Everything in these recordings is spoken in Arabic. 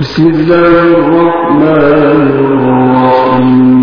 بسم الله الرحمن الرحيم.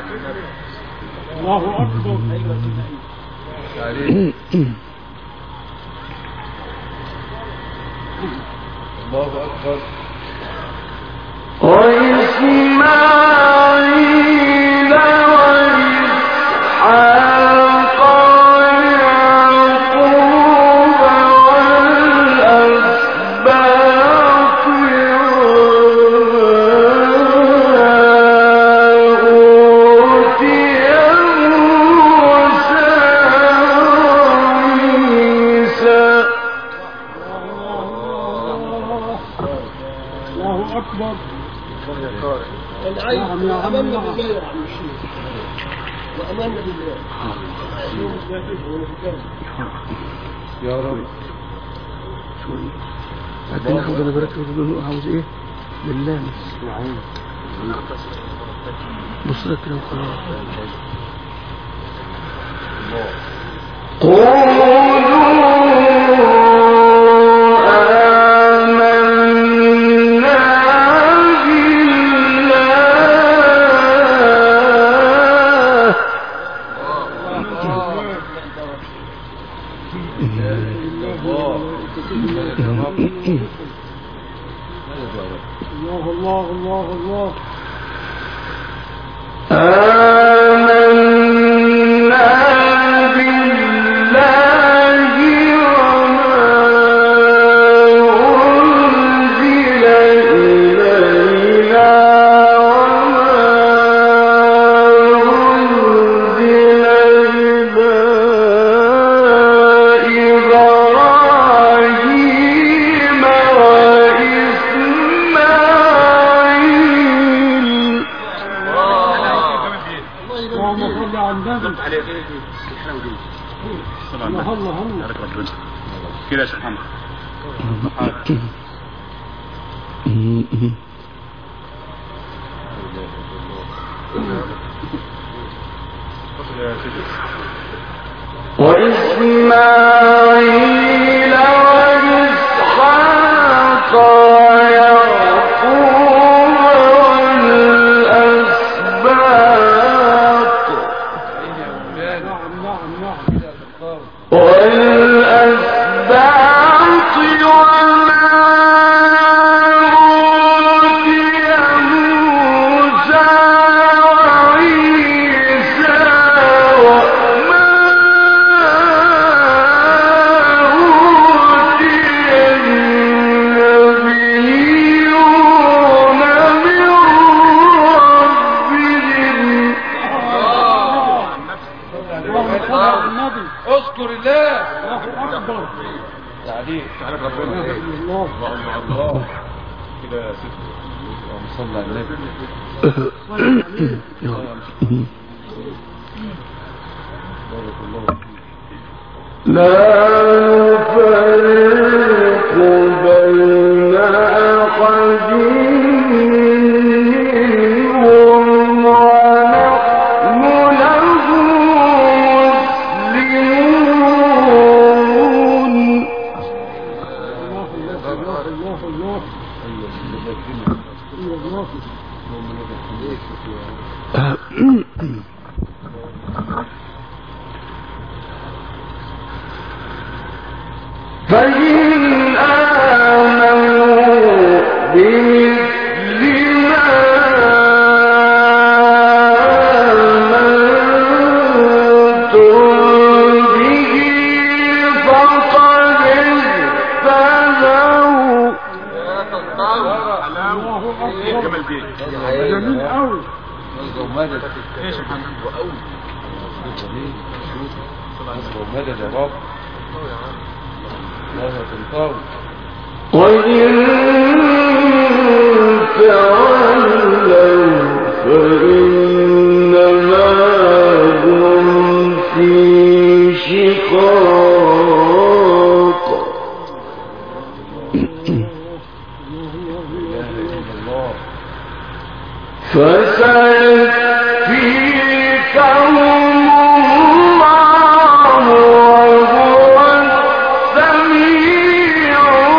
الله أكبر. وإسماعيل وإسحاق ويعقوب والأسباط وأوتي موسى وعيسى. الله أكبر. أمنا بالله يا عم الشيخ، وأمنا بالله يا رب. بعدين عاوز انا بركب عاوز ايه باللامس بص لك كده وخلاص. الله الله الله. آمنا بالله وما أنزل إلينا وما أنزل إلى إبراهيم وإسماعيل. اللهم صل على النبي. الله الله الله كده يا شيخ محمد. وإسماعيل وإسحاق ويعقوب والأسباط والأسباط وما أوتي موسى وعيسى وما أوتي النبيون من ربهم. اللهم صل على النبي. اذكر الله. الله أكبر. تعالى ربنا. الله الله كده يا ست. اللهم صل على النبي. بارك الله فيك. لا نفرق بين أحد منهم ونحن له مسلمون. الله الله فإن آمنوا بمثل ما آمنتم به فقد اهتدوا. جمال بيه. جميل قوي. ايش محمد؟ وقوي. ومدد يا رب. الله تنطوي. وإن تولوا فإنما هم في شقاق. فسيكفيكهم الله وهو السميع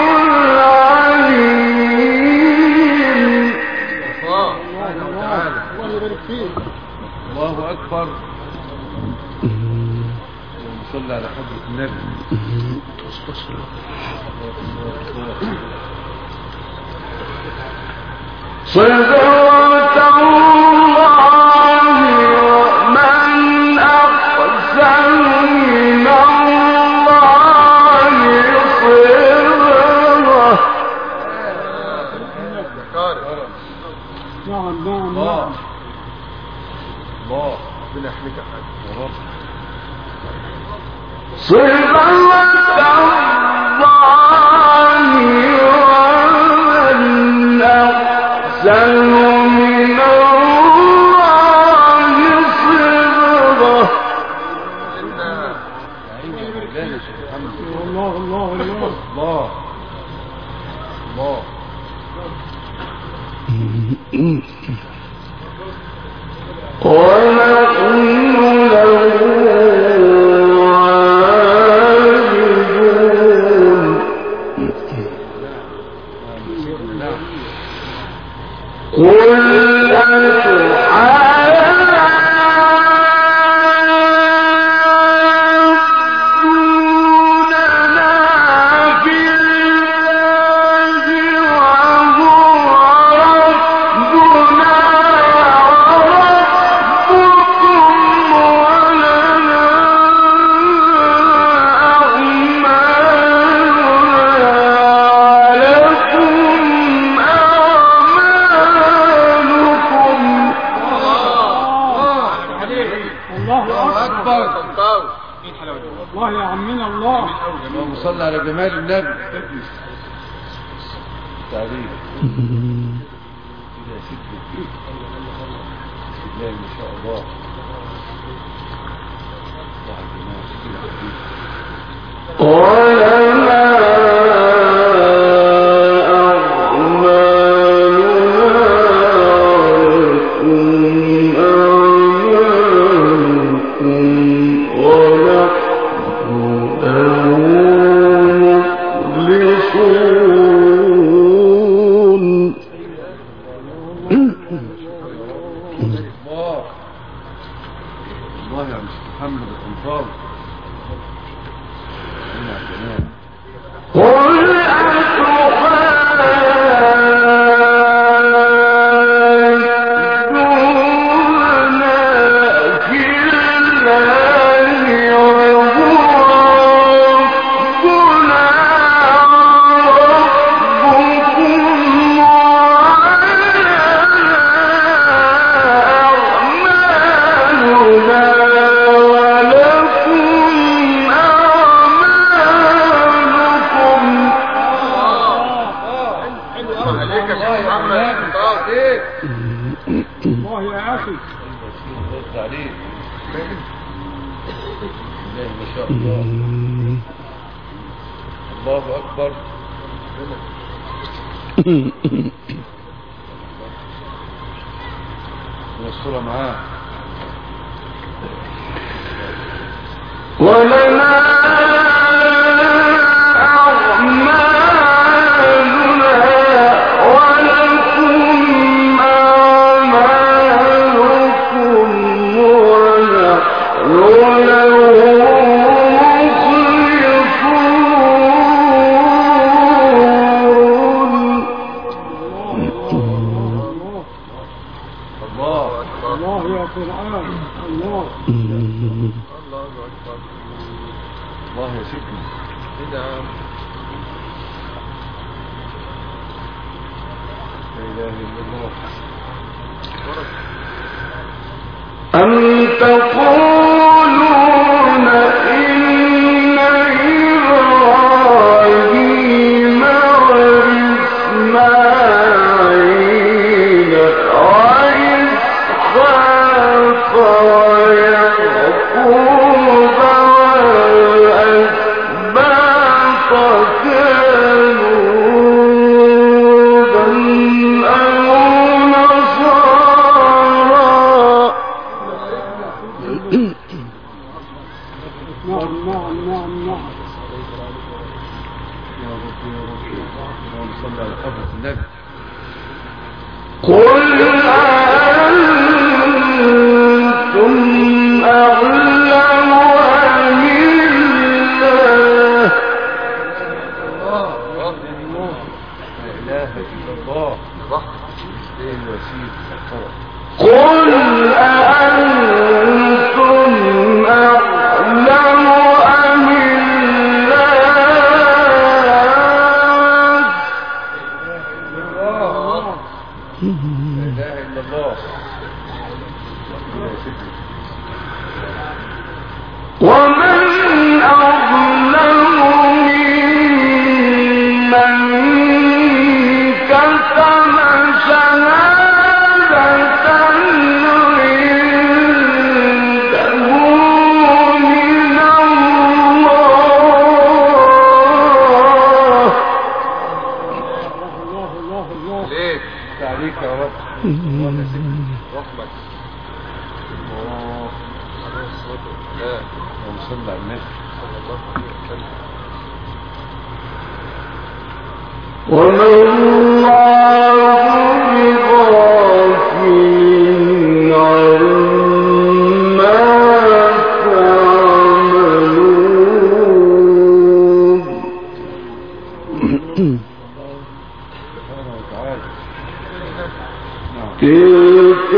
العليم. الله يبارك فيك. الله أكبر. صلى على حضرة النبي. صبغة الله ومن أحسن من الله صبغة. نعم نعم الله نعم. الله ربنا يحميك يا حاج يا رب. صبغة الله ومن أحسن من الله صبغة. الله الله الله. الله الله ونحن له عابدون. قل أتحاجوننا في الله وهو ربنا وربكم ولنا أعمالنا لكم أعمالكم. الله أكبر. الله يا عمنا الله. اللهم صل على جمال النبي. تعليم يا سيدي بسم الله ما شاء الله. الله الجمال ولنا أعمالنا لكم أعمالكم ونحن له مخلصون. الله. الله يا مش محمد الأنصار. الله الجمال. قل أتحاجوننا في الله وهو ربنا وربكم ولنا أعمالنا ولكم أعمالكم. عليك يا محمد. الله يا أخي. رد عليك. الله ما شاء الله. الله أكبر. والصورة معاه. ولنا أعمالنا ولكم أعمالكم ونحن له مخلصون. الله الله يا قرآن. الله. الله يا سيدنا. لا إله إلا الله. أم تقولون إن إبراهيم وإسماعيل وإسحاق ويعقوب والأسباط كانوا هودا أو نصارى. نعم نعم نعم نعم. يا رب يا رب. اللهم صل على حضرة النبي. قل أنتم أعلم أم الله. لا إله إلا الله. ومن أظلم ممن كتم شهادة عنده من الله. ليه؟ تعليق يا رب. رحمك. لا وصلنا على النبي صلى الله عليه وسلم. وما الله بغافل عما تعملون. تلك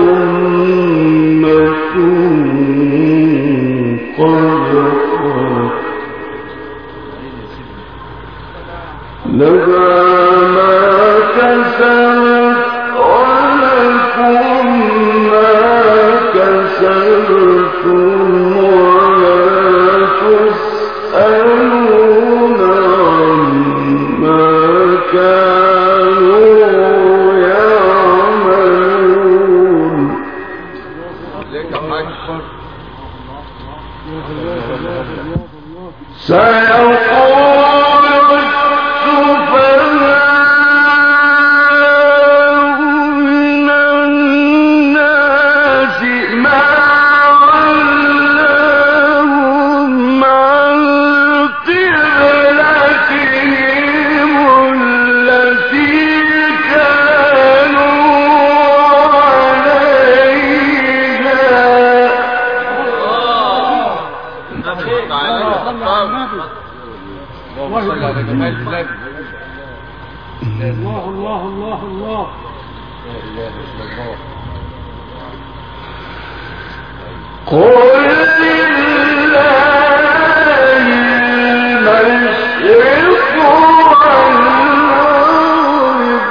أمة قد خلت لها ما كسبت ولكم ما كسبتم ولا تسألون عما كانوا يعملون. سيقول السفهاء من الناس ما ولاهم عن قبلتهم التي كانوا اللهم صل على جمال النبي. الله الله الله الله. لا اله الا الله. قل لله المشرق والمغرب.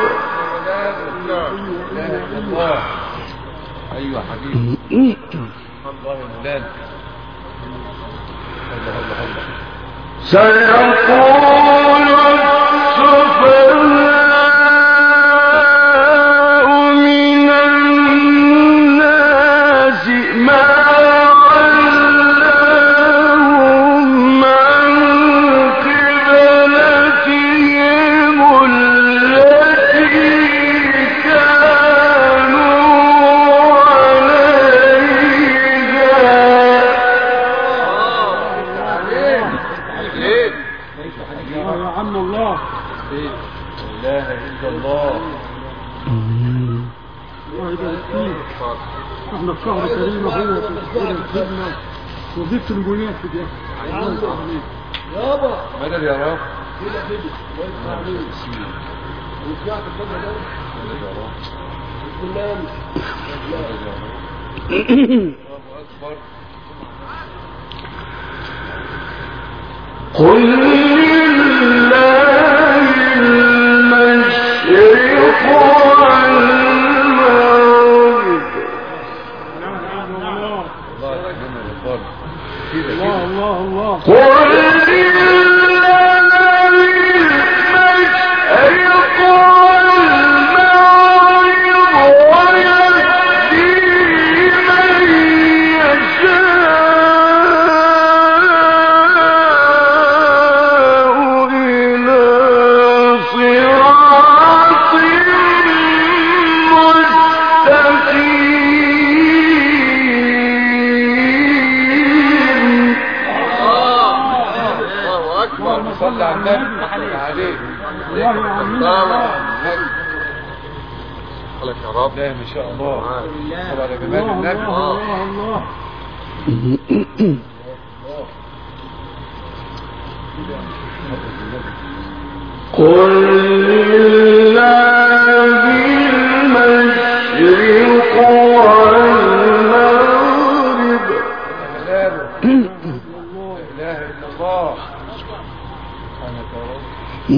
الله. ايوه حبيبي. الله يا مولانا. الله الله الله. سيقول السفهاء من الناس ما ولاهم عن قبلتهم التي كانوا يا عم الله. لا اله الا الله. الله يبارك فيك. احنا في شهر كريم اهو في الخدمه وزدت الجنيه في ده. يابا مدد يا رب. ورجعت الفجر ده. مدد يا رب. بسم الله. الله اكبر. قل لله المشرق والمغرب. الله يرحمنا الغفار. الله الله الله. قل لله المشرق والمغرب ويهدي من يشاء إلى صراط مستقيم. الله اكبر. صلى على النبي عليه. لك يا رب. لا ما شاء الله. صلى على جمال النبي. الله الله. قل لله المشرق والمغرب. لا اله الا الله. سبحانك يا رب.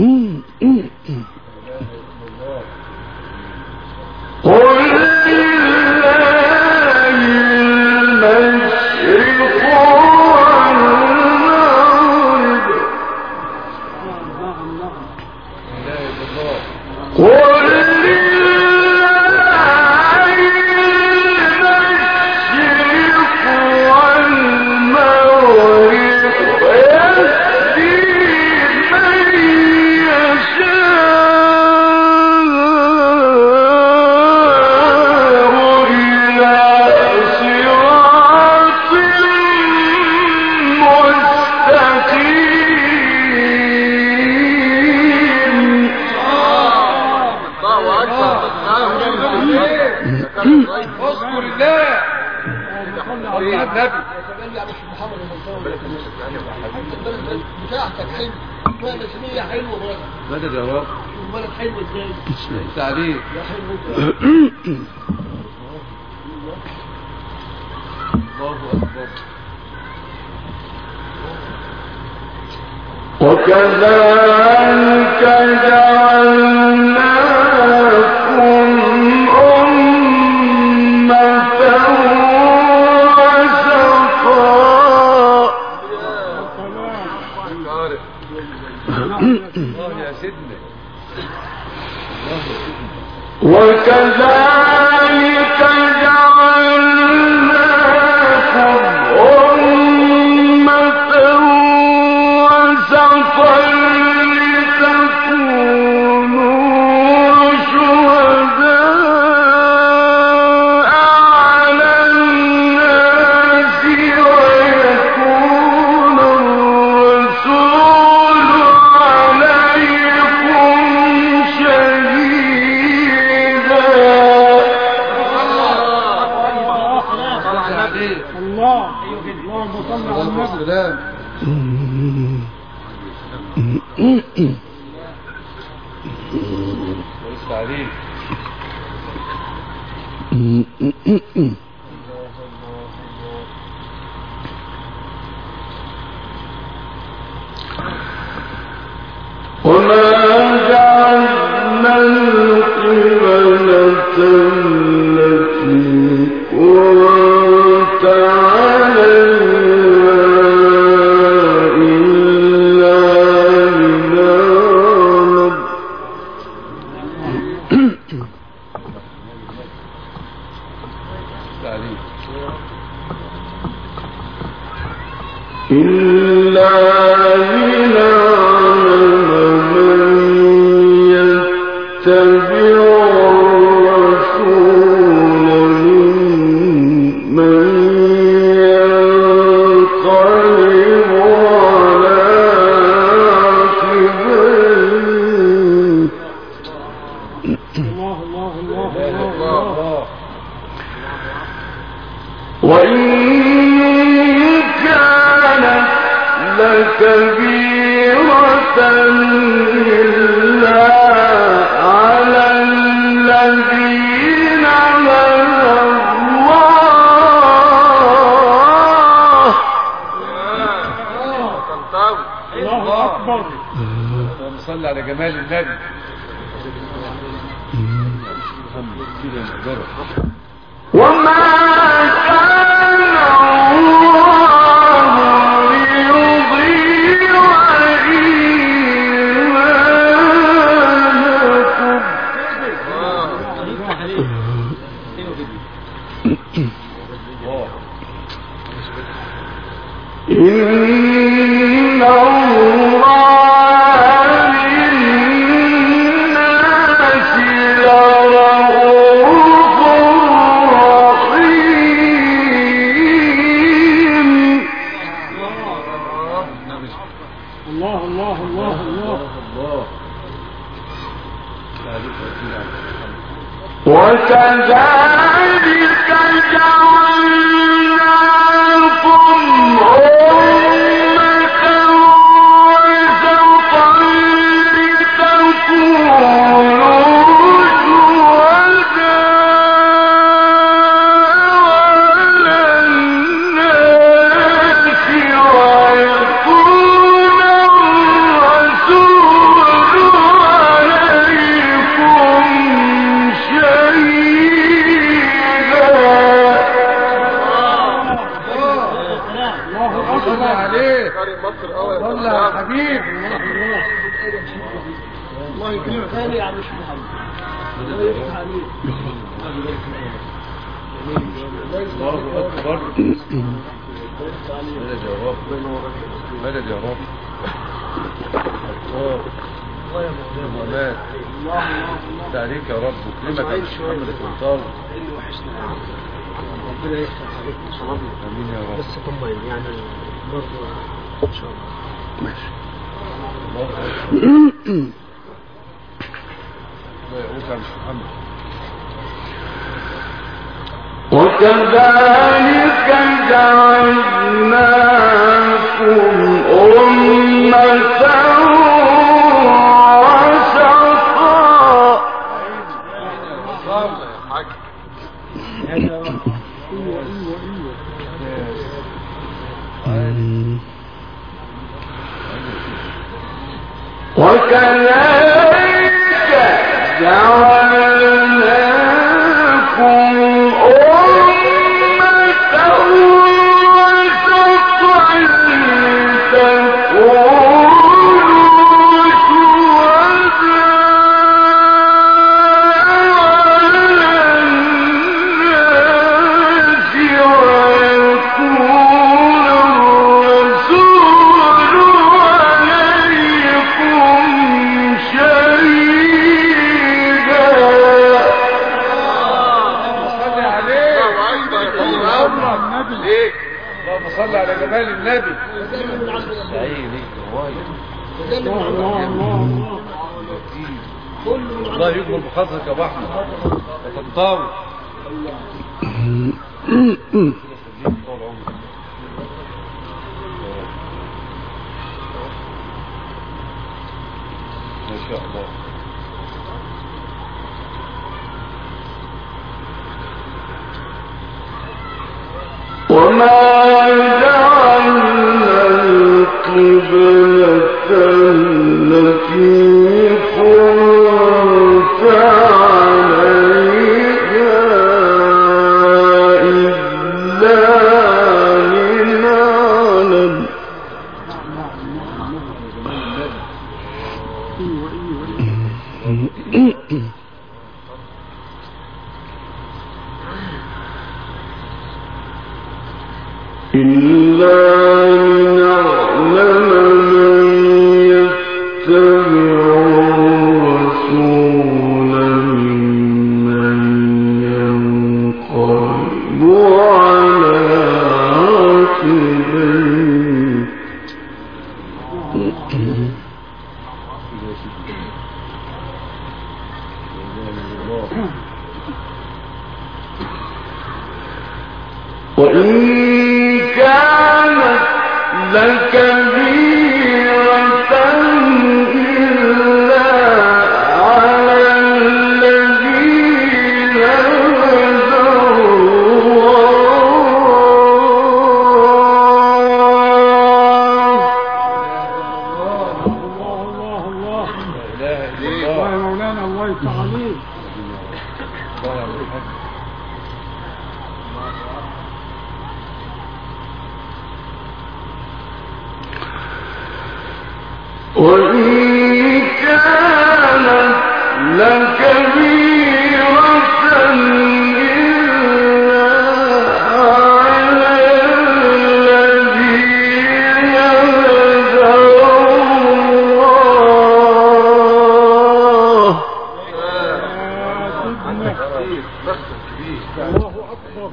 قل لله المشرق والمغرب النبي يا مش محمد بتاعتك حلو بلد سمية حلوة بلد مدد يا رب بلد حلوة ازاي تعليق يا حلو الله أكبر وكذلك جعلناكم أمة وسطا الله يا سيدنا وكذلك جعلناكم أمة وسطا لتكونوا شهداء على الناس ويكون الرسول عليكم شهيدا. الله اللهم صل على النبي السلام تعليق وما جعلنا القبلة التي كنت عليها إلا لنعلم تعليق إلا لنعلم من يتبع الرسول ممن ينقلب على عقبيه. الله الله الله الله الله وإن كانت لكبيرة إلا على الذين هدى الله. الله أكبر اللهم صل على جمال النبي وما كان الله ليضيع إيمانكم إن الله للناس لرؤوف رحيم. الله الله الله الله وكذلك جعلناكم أمة وسطا لتكونوا شهداء على الناس ويكون الرسول عليكم شهيدا. الله صلى أكبر عليه صلى على الحبيب الله يكرمك ثاني يا عم محمد الله أكبر مدد يا رب مدد يا رب الله تعليك يا رب وكلمك يا محمد الكنطال ربنا يفتح عليك ان شاء الله. امين يا رب بس طمن يعني برضه ان شاء الله. ماشي. الله يقولك يا محمد وكذلك جعلناكم أمة وسطا. وكذلك جعلناكم أمة وسطا تكونوا اللهم صل على جمال النبي. الله يكبر بخاطرك يا ابو احمد وتنطوي. ما شاء الله. وما جعلنا القبلة التي كنت عليها إلا لنعلم من يتبع الرسول ممن ينقلب على عقبيه. وإن كانت لكبيرة إلا على الذين هدى الله يا مولانا الله يفتح عليك. وإن كانت لكبيرة إلا على الذين هدى الله. الله أكبر.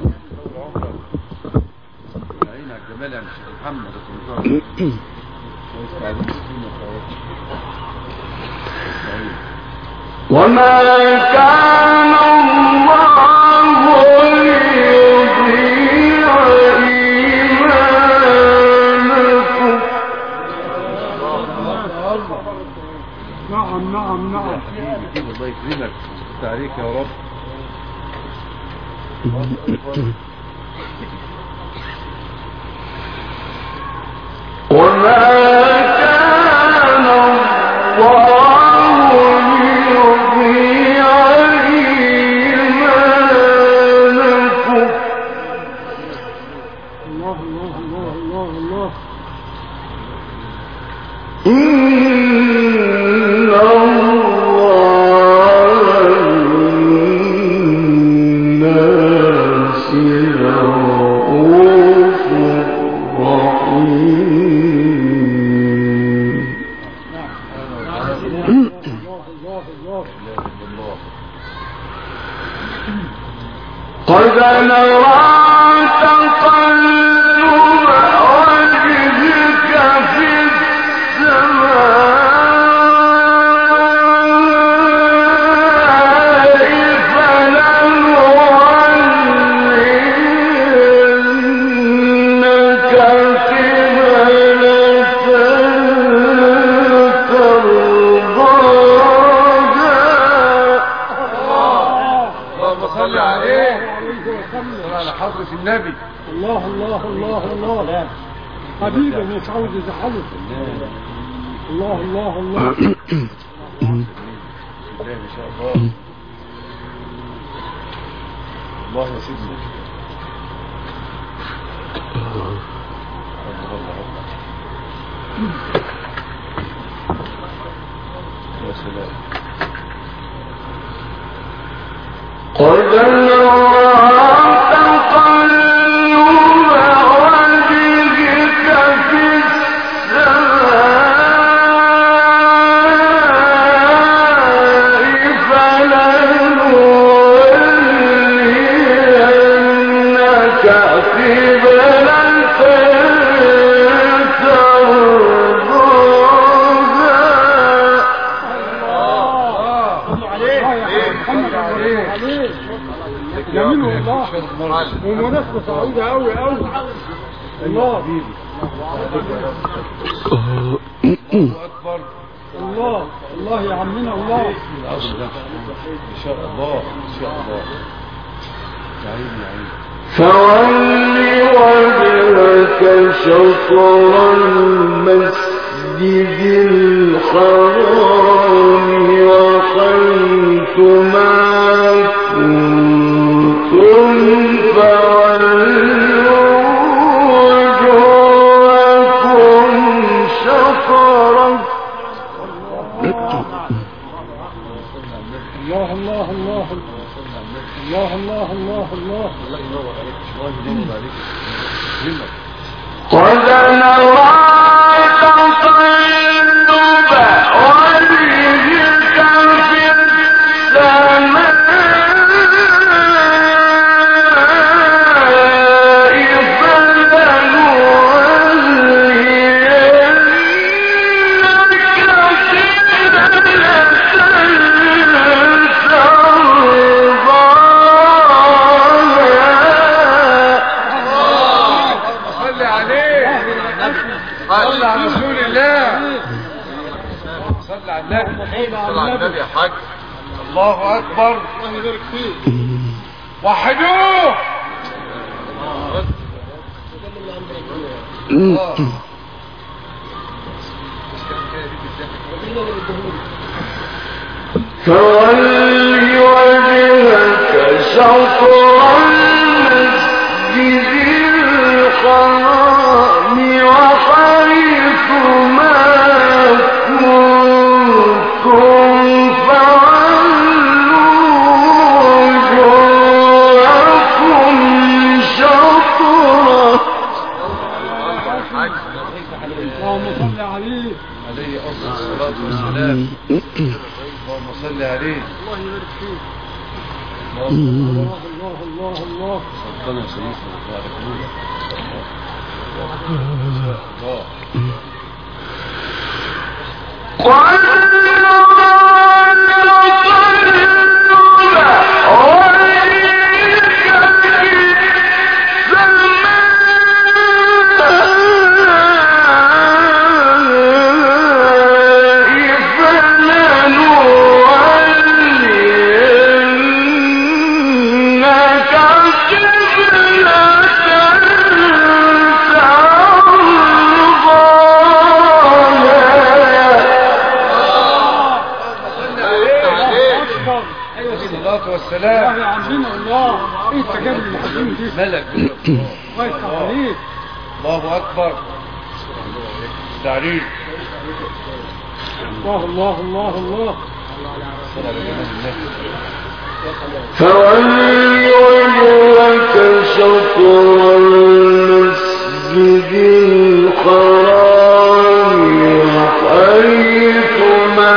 عينك جمال يا شيخ محمد. وما كان الله ليضيع إيمانكم. نعم نعم نعم. الله يكرمك عليك يا رب. وما كان الله ليضيع إيمانكم. الله الله الله الله الله. إن الله للناس رؤوف رحيم. قد نرى تقلب وجهك في السماء النبي. الله الله الله الله حبيبي مش عاوز يزعله. الله الله الله بالله ما شاء الله. الله يا سيدنا. يا سلام. قد نرى تقلب وجهك في السماء فلنولينك قبلة جميل والله ومناسبة سعيدة أوي أوي. الله أكبر. الله الله يا عمنا الله. إن شاء الله إن شاء الله. يا عيني يا عيني. فول وجهك شطر المسجد الحرام وحيث ما كنتم فولوا وجوهكم شطره. الله الله الله الله الله الله الله. قد نرى تقلب وجهك في السماء صلى على رسول الله. صلى على النبي. صلى على النبي يا حاج. الله اكبر. الله يبارك فيك. وحدوه. فول وجهك شطر المسجد الحرام وحيث ما كنتم فولوا وجوهكم شطره. اللهم صل عليه. عليه افضل الصلاه والسلام. اللهم صل عليه. الله يبارك فيك. الله الله الله الله. ربنا يسلمك ويبارك فيك. والسلام. يا عمنا الله. ايه التجارب الحزينة دي؟ ملك. الله يفتح عليك. الله اكبر. تعريف. الله الله الله الله. صلى على جمال النبي. فول وجهك شطر المسجد الحرام وحيث ما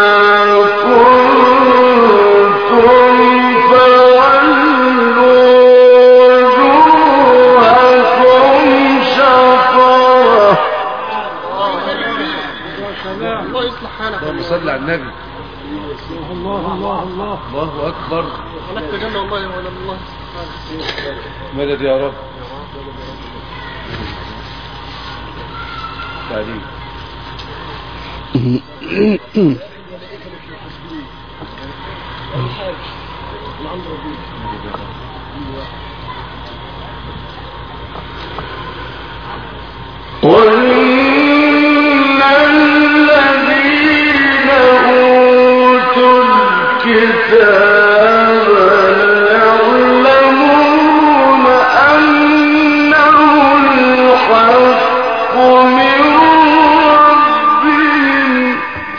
اللهم صل على النبي. الله الله الله. الله اكبر. ولك تجنى الله ولا الله. مدد يا رب. تعليم. وإن الذين أوتوا الكتاب يعلمون أنه الحق من ربهم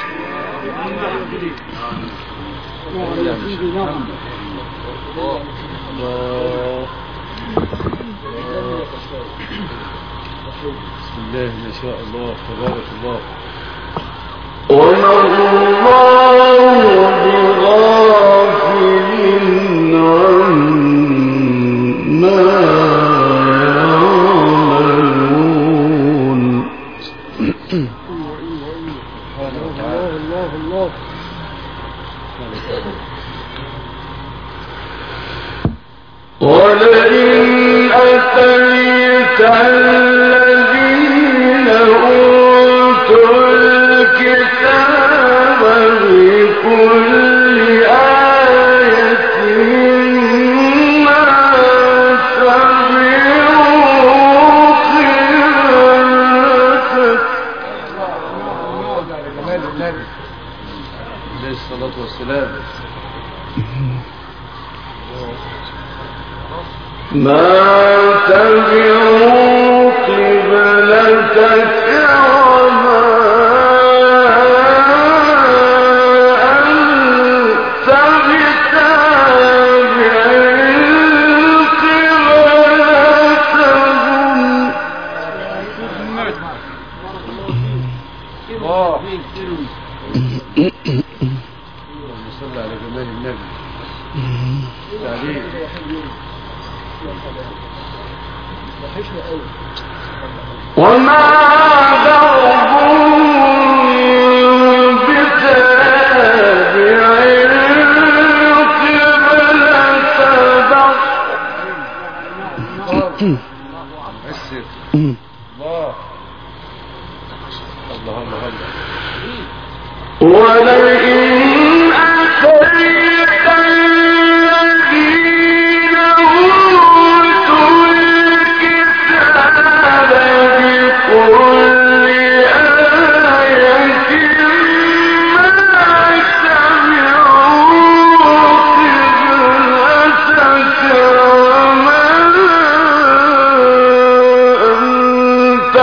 بسم الله ما شاء الله تبارك الله. وما الله بغافل عما يعملون. الله الله ولئن أتيت الذين أوتوا الكتاب بكل آية ما تبعوا قبلتك جمال النبي عليه الصلاة والسلام. ما تبعوا قبلتك وما أنت بتابع قبلتهم. اللهم صل على جمال النبي. تعليم وما بعضهم بتابع قبلة بعض. عسر الله الله الله الله. ولئن أتيت الذين أوتوا الكتاب بكل آية ما تبعوا قبلتك وما أنت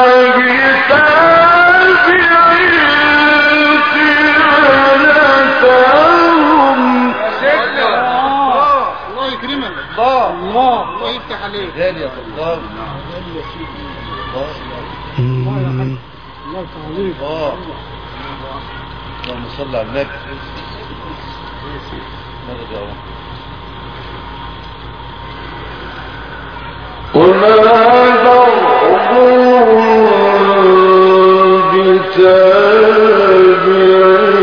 الله يفتح عليك. غالي يا الله. الله يفتح عليك. اللهم صل على النبي. ماذا يا رب؟ وما بعضهم بتابع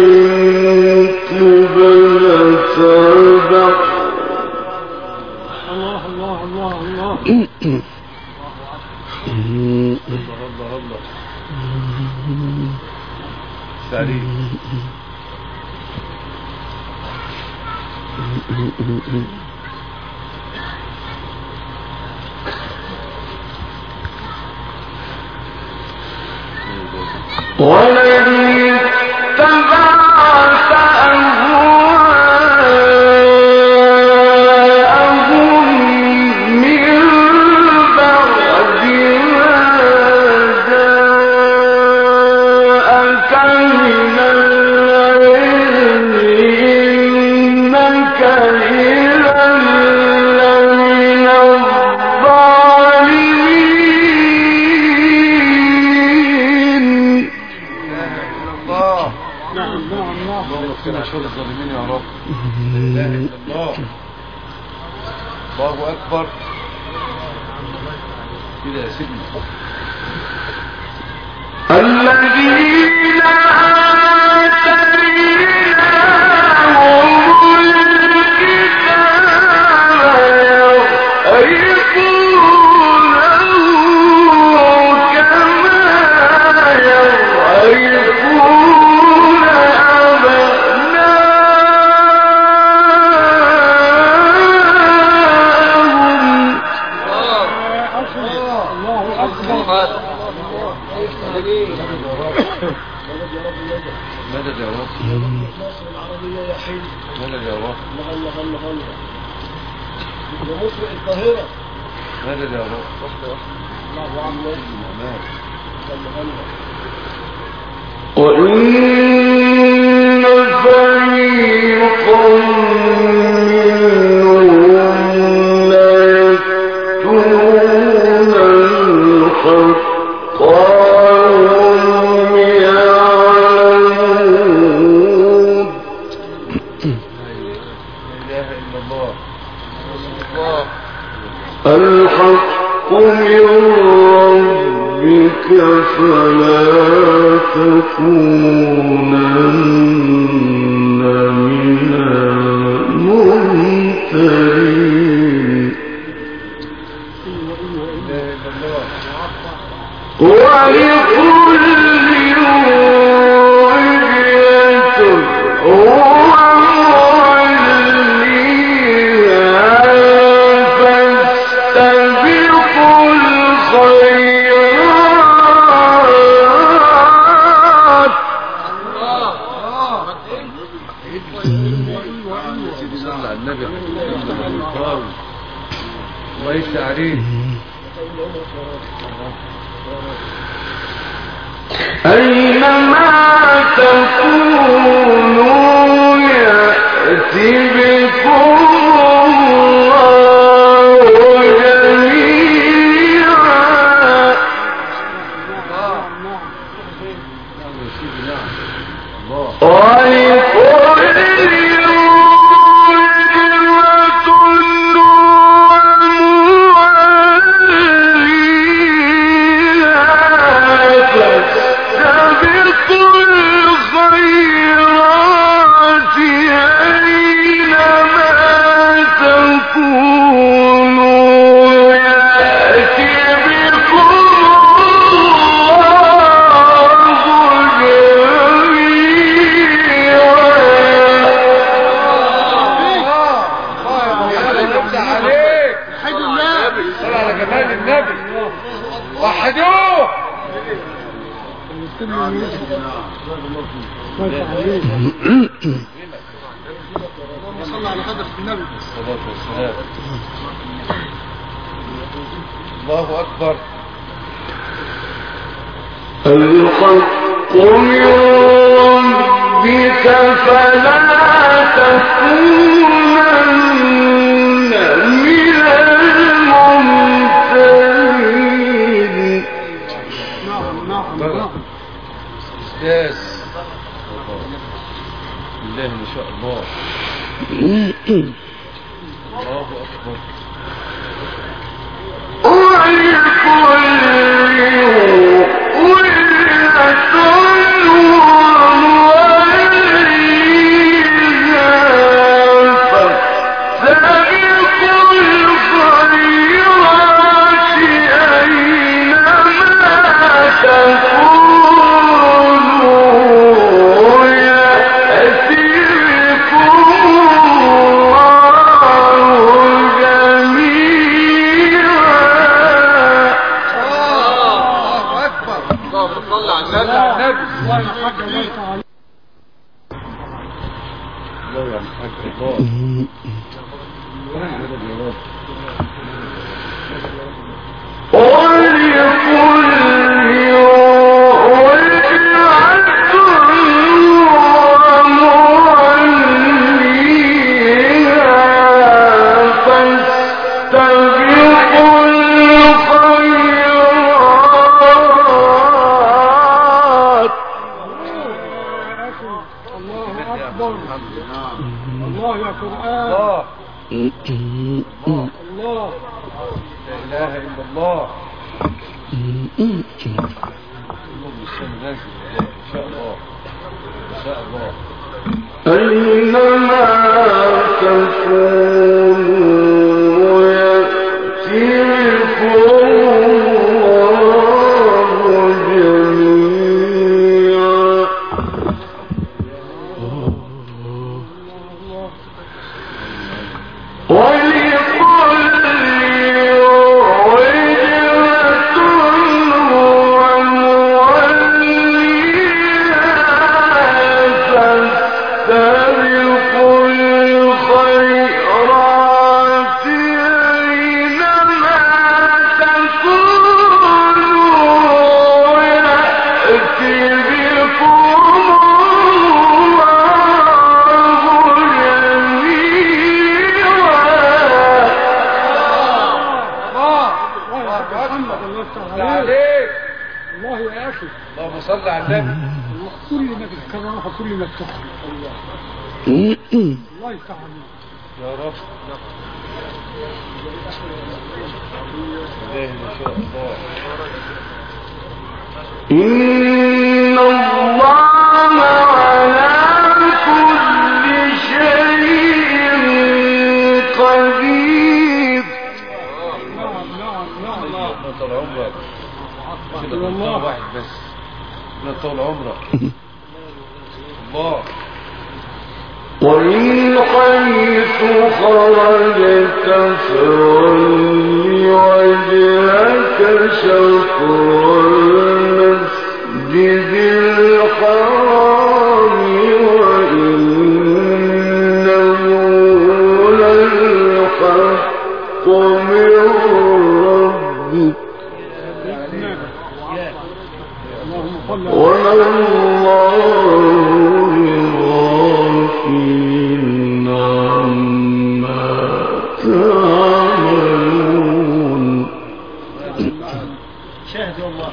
قبلة بعض. الله الله الله الله. الله الله. سعيد. ولئن اتبعت أهواءهم من بعد ما جاءك من العلم إنك إذا لمن الظالمين. اللهم اكفنا شر الظالمين يا رب. لا اله الا الله. الله اكبر. كده يا سيدنا. الذين آتيناهم الكتاب يعرفونه كما يعرفون أبناءهم. مدد يا رب. مصر العربية يا حلو. مدد يا رب. الله ومصر القاهرة. مدد يا رب. الله عمنا. وإن فريقا منهم ليكتمون الحق وهم يعلمون. لا إله إلا الله. الحق من ربك فلا تكونن من الممترين. ولكل وجهة هو موليها فاستبقوا الخيرات. صلى على النبي الله يفتح عليك. أينما تكونوا يأتي بكم الله جميعا. وحدوه. صلى على حضرة النبي. الصلاة والسلام. الله أكبر. الحق من ربك فلا تكونن من الممترين. نعم. استاذ بالله ما شاء الله. الله أكبر. ولكل النبي. كل ما تتكررها كل ما تكفر الله يفتح عليك يا رب. الله ما شاء الله. إن الله على كل شيء قدير. نعم طول عمرك كده الله واحد بس من طول عمرك. الله. ومن حيث خرجت فولي وجهك شطر المسجد الحرام وإنه للحق من ربك وما الله بغافل عما تعملون. شاهد الله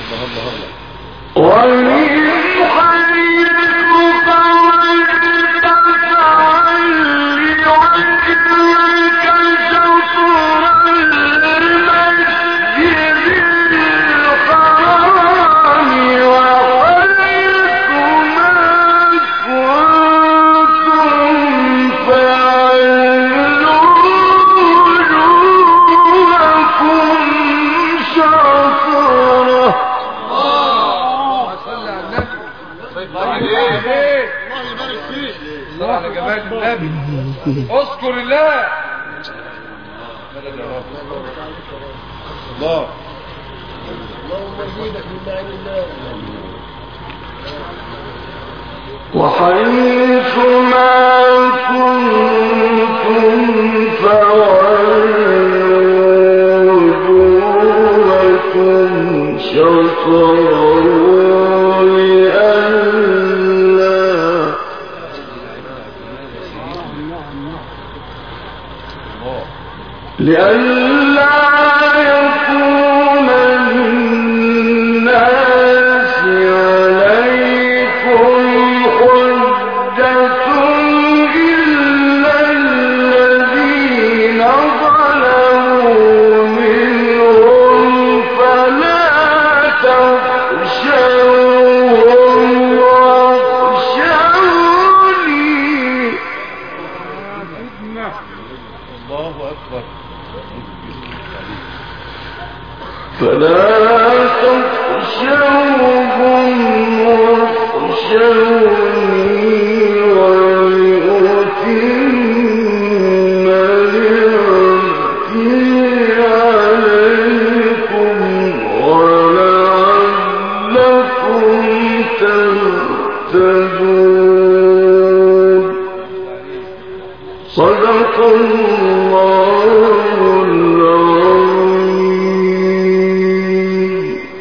ومن حيث خرجت فولي وجهك شطر المسجد الحرام وحيث ما كنتم فعلوا وجوهكم شطره. صلى على النبي. الله يبارك فيك. صلى على جمال النبي. اذكر الله. مدد يا رب. الله. وحيث ما كنتم فولوا وجوهكم شطره لئلا يكون للناس عليكم حجة إلا الذين ظلموا منهم فلا تخشوهم واخشوني. الله أكبر. فلا تخشوهم واخشوني ولأتم نعمتي عليكم ولعلكم تهتدون. صدق الله